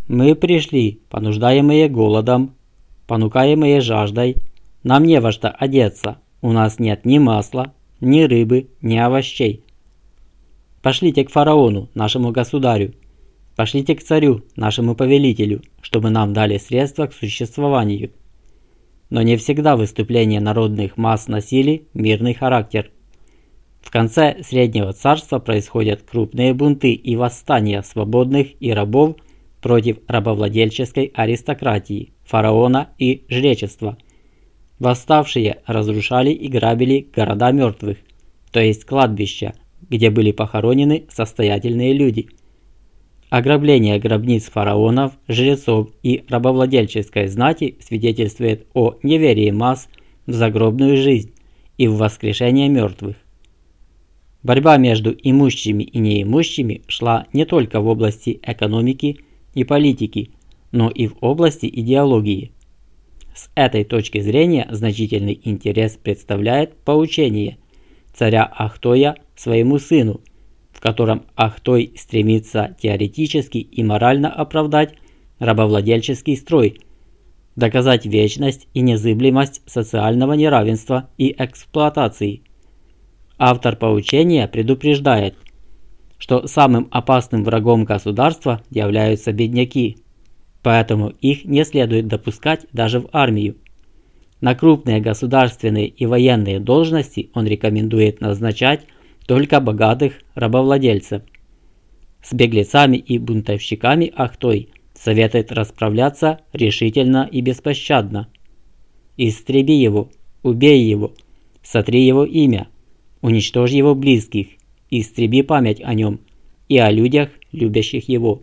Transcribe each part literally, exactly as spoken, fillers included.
Мы пришли, понуждаемые голодом, понукаемые жаждой. Нам не во что одеться, у нас нет ни масла, ни рыбы, ни овощей. Пошлите к фараону, нашему государю, пошлите к царю, нашему повелителю, чтобы нам дали средства к существованию. Но не всегда выступления народных масс носили мирный характер. В конце Среднего Царства происходят крупные бунты и восстания свободных и рабов против рабовладельческой аристократии, фараона и жречества. Восставшие разрушали и грабили города мертвых, то есть кладбища, где были похоронены состоятельные люди. Ограбление гробниц фараонов, жрецов и рабовладельческой знати свидетельствует о неверии масс в загробную жизнь и в воскрешение мертвых. Борьба между имущими и неимущими шла не только в области экономики и политики, но и в области идеологии. С этой точки зрения значительный интерес представляет поучение царя Ахтоя своему сыну, в котором Ахтой стремится теоретически и морально оправдать рабовладельческий строй, доказать вечность и незыблемость социального неравенства и эксплуатации. Автор поучения предупреждает, что самым опасным врагом государства являются бедняки, поэтому их не следует допускать даже в армию. На крупные государственные и военные должности он рекомендует назначать только богатых рабовладельцев. С беглецами и бунтовщиками Ахтой советует расправляться решительно и беспощадно. Истреби его, убей его, сотри его имя, уничтожь его близких, истреби память о нем и о людях, любящих его.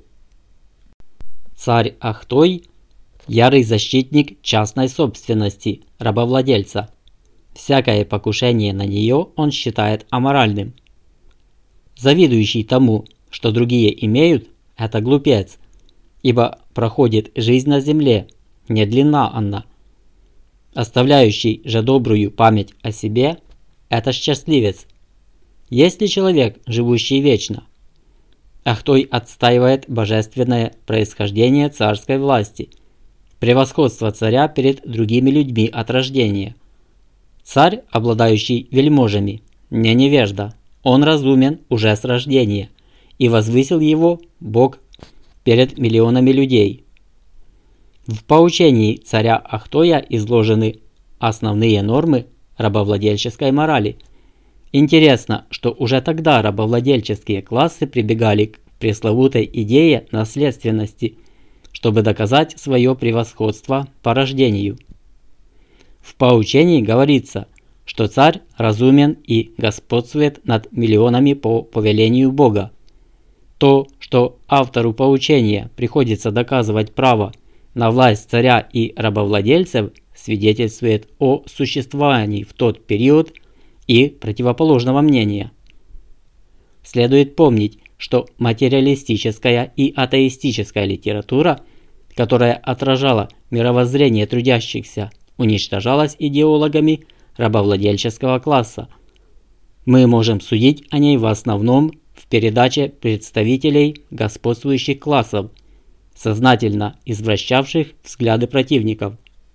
Царь Ахтой – ярый защитник частной собственности рабовладельца. Всякое покушение на нее он считает аморальным. Завидующий тому, что другие имеют, это глупец, ибо проходит жизнь на земле, не длинна она. Оставляющий же добрую память о себе – это счастливец. Есть ли человек, живущий вечно? Ахтой отстаивает божественное происхождение царской власти, превосходство царя перед другими людьми от рождения. Царь, обладающий вельможами, не невежда, он разумен уже с рождения, и возвысил его Бог перед миллионами людей. В поучении царя Ахтоя изложены основные нормы рабовладельческой морали. Интересно, что уже тогда рабовладельческие классы прибегали к пресловутой идее наследственности, чтобы доказать свое превосходство по рождению. В поучении говорится, что царь разумен и господствует над миллионами по повелению Бога. То, что автору поучения приходится доказывать право на власть царя и рабовладельцев, свидетельствует о существовании в тот период и противоположного мнения. Следует помнить, что материалистическая и атеистическая литература, которая отражала мировоззрение трудящихся, уничтожалась идеологами рабовладельческого класса. Мы можем судить о ней в основном в передаче представителей господствующих классов, сознательно извращавших взгляды противников.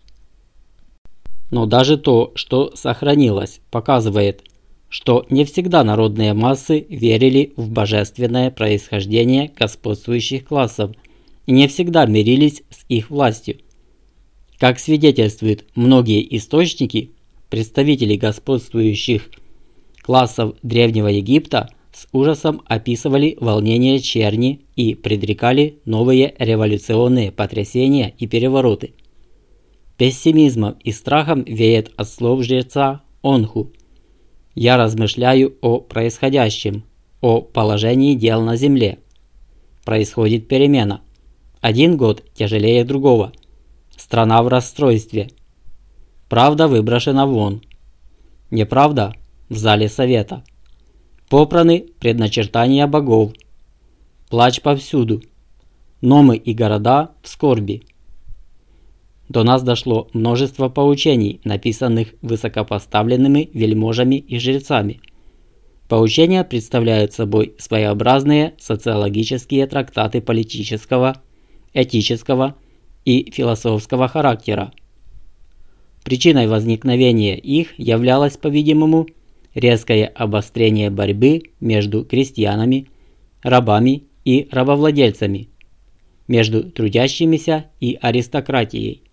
Но даже то, что сохранилось, показывает, что не всегда народные массы верили в божественное происхождение господствующих классов и не всегда мирились с их властью. Как свидетельствуют многие источники, представители господствующих классов Древнего Египта с ужасом описывали волнения черни и предрекали новые революционные потрясения и перевороты. Пессимизмом и страхом веет от слов жреца Онху. «Я размышляю о происходящем, о положении дел на земле. Происходит перемена. Один год тяжелее другого. Страна в расстройстве. Правда выброшена вон. Неправда в зале совета. Попраны предначертания богов. Плач повсюду. Номы и города в скорби». До нас дошло множество поучений, написанных высокопоставленными вельможами и жрецами. Поучения представляют собой своеобразные социологические трактаты политического этического и философского характера. Причиной возникновения их являлось, по-видимому, резкое обострение борьбы между крестьянами, рабами и рабовладельцами, между трудящимися и аристократией.